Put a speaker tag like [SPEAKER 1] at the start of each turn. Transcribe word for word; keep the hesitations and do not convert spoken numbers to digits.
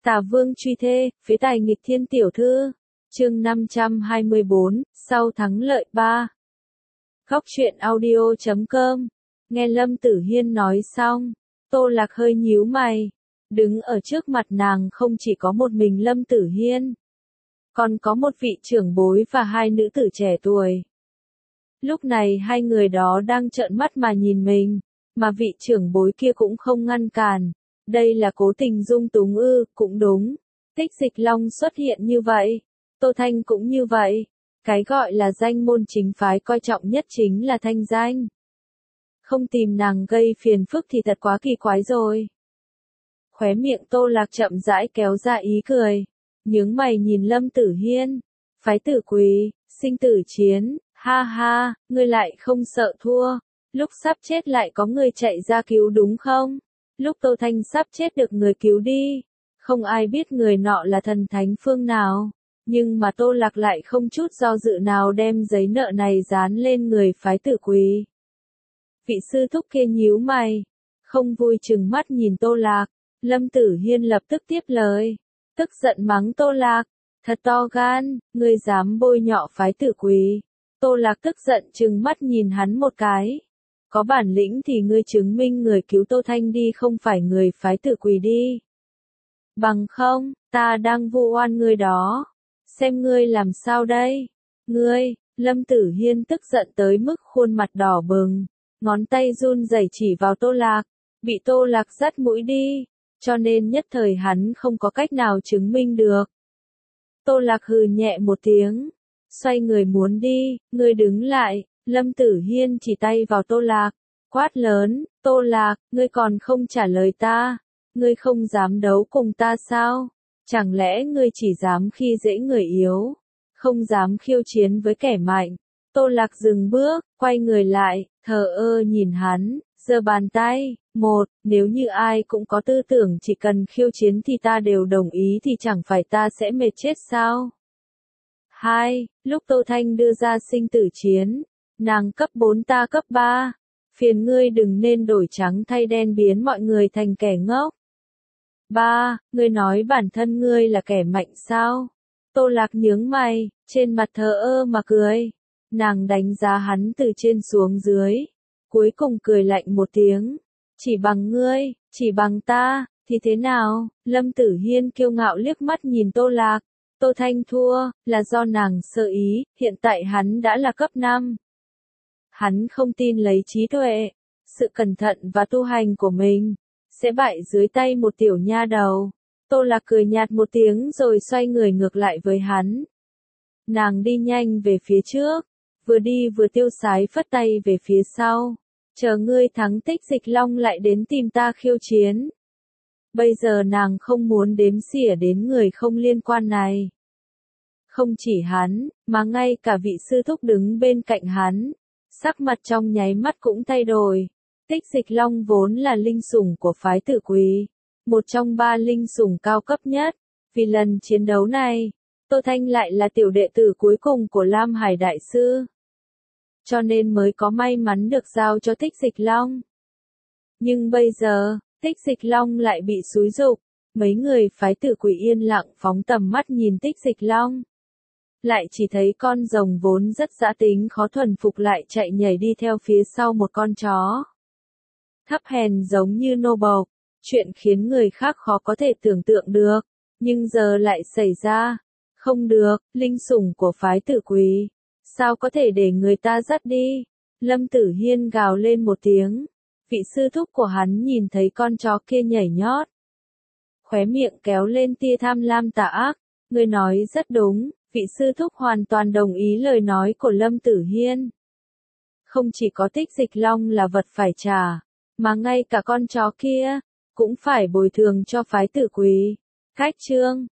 [SPEAKER 1] Tả Vương truy thê, phế tài nghịch thiên tiểu thư. Chương năm trăm hai mươi bốn, sau thắng lợi ba. Góc truyện audio chấm com. Nghe Lâm Tử Hiên nói xong, Tô Lạc hơi nhíu mày. Đứng ở trước mặt nàng không chỉ có một mình Lâm Tử Hiên, còn có một vị trưởng bối và hai nữ tử trẻ tuổi. Lúc này hai người đó đang trợn mắt mà nhìn mình, mà vị trưởng bối kia cũng không ngăn cản. Đây là cố tình dung túng ư, cũng đúng. Tích Dịch Long xuất hiện như vậy, Tô Thanh cũng như vậy. Cái gọi là danh môn chính phái coi trọng nhất chính là thanh danh. Không tìm nàng gây phiền phức thì thật quá kỳ quái rồi. Khóe miệng Tô Lạc chậm rãi kéo ra ý cười, nhướng mày nhìn Lâm Tử Hiên. Phái tử quý, sinh tử chiến, ha ha, ngươi lại không sợ thua. Lúc sắp chết lại có người chạy ra cứu đúng không? Lúc Tô Thanh sắp chết được người cứu đi. Không ai biết người nọ là thần thánh phương nào. Nhưng mà Tô Lạc lại không chút do dự nào đem giấy nợ này dán lên người phái tử quý. Vị sư thúc kia nhíu mày, không vui chừng mắt nhìn Tô Lạc. Lâm Tử Hiên lập tức tiếp lời, tức giận mắng Tô Lạc, thật to gan, ngươi dám bôi nhọ phái tử quý. Tô Lạc tức giận chừng mắt nhìn hắn một cái. Có bản lĩnh thì ngươi chứng minh người cứu Tô Thanh đi không phải người phái tử quý đi. Bằng không, ta đang vu oan ngươi đó. Xem ngươi làm sao đây? Ngươi, Lâm Tử Hiên tức giận tới mức khuôn mặt đỏ bừng, ngón tay run rẩy chỉ vào Tô Lạc, bị Tô Lạc dắt mũi đi, cho nên nhất thời hắn không có cách nào chứng minh được. Tô Lạc hừ nhẹ một tiếng, xoay người muốn đi, ngươi đứng lại. Lâm Tử Hiên chỉ tay vào Tô Lạc, quát lớn, Tô Lạc, ngươi còn không trả lời ta, ngươi không dám đấu cùng ta sao? Chẳng lẽ ngươi chỉ dám khi dễ người yếu, không dám khiêu chiến với kẻ mạnh? Tô Lạc dừng bước, quay người lại, thờ ơ nhìn hắn, giơ bàn tay, một, nếu như ai cũng có tư tưởng chỉ cần khiêu chiến thì ta đều đồng ý thì chẳng phải ta sẽ mệt chết sao? Hai, lúc Tô Thanh đưa ra sinh tử chiến, nàng cấp bốn ta cấp ba, phiền ngươi đừng nên đổi trắng thay đen biến mọi người thành kẻ ngốc. Ba, ngươi nói bản thân ngươi là kẻ mạnh sao? Tô Lạc nhướng mày, trên mặt thờ ơ mà cười. Nàng đánh giá hắn từ trên xuống dưới, cuối cùng cười lạnh một tiếng. Chỉ bằng ngươi, chỉ bằng ta, thì thế nào? Lâm Tử Hiên kiêu ngạo liếc mắt nhìn Tô Lạc. Tô Thanh thua, là do nàng sơ ý, hiện tại hắn đã là cấp năm. Hắn không tin lấy trí tuệ, sự cẩn thận và tu hành của mình sẽ bại dưới tay một tiểu nha đầu. Tô Lạc cười nhạt một tiếng rồi xoay người ngược lại với hắn. Nàng đi nhanh về phía trước, vừa đi vừa tiêu sái phất tay về phía sau. Chờ ngươi thắng Tích Dịch Long lại đến tìm ta khiêu chiến. Bây giờ nàng không muốn đếm xỉa đến người không liên quan này. Không chỉ hắn, mà ngay cả vị sư thúc đứng bên cạnh hắn, sắc mặt trong nháy mắt cũng thay đổi. Tích Dịch Long vốn là linh sủng của phái tử quý, một trong ba linh sủng cao cấp nhất. Vì lần chiến đấu này, Tô Thanh lại là tiểu đệ tử cuối cùng của Lam Hải Đại Sư, cho nên mới có may mắn được giao cho Tích Dịch Long. Nhưng bây giờ, Tích Dịch Long lại bị xúi giục, mấy người phái tử quý yên lặng phóng tầm mắt nhìn Tích Dịch Long. Lại chỉ thấy con rồng vốn rất dã tính khó thuần phục lại chạy nhảy đi theo phía sau một con chó. Thấp hèn giống như nô bộc, chuyện khiến người khác khó có thể tưởng tượng được, nhưng giờ lại xảy ra. Không được, linh sủng của phái tử quý, sao có thể để người ta dắt đi? Lâm Tử Hiên gào lên một tiếng, vị sư thúc của hắn nhìn thấy con chó kia nhảy nhót, khóe miệng kéo lên tia tham lam tà ác, ngươi nói rất đúng, vị sư thúc hoàn toàn đồng ý lời nói của Lâm Tử Hiên. Không chỉ có Tích Dịch Long là vật phải trả, mà ngay cả con chó kia, cũng phải bồi thường cho phái tử quý. Khách trương,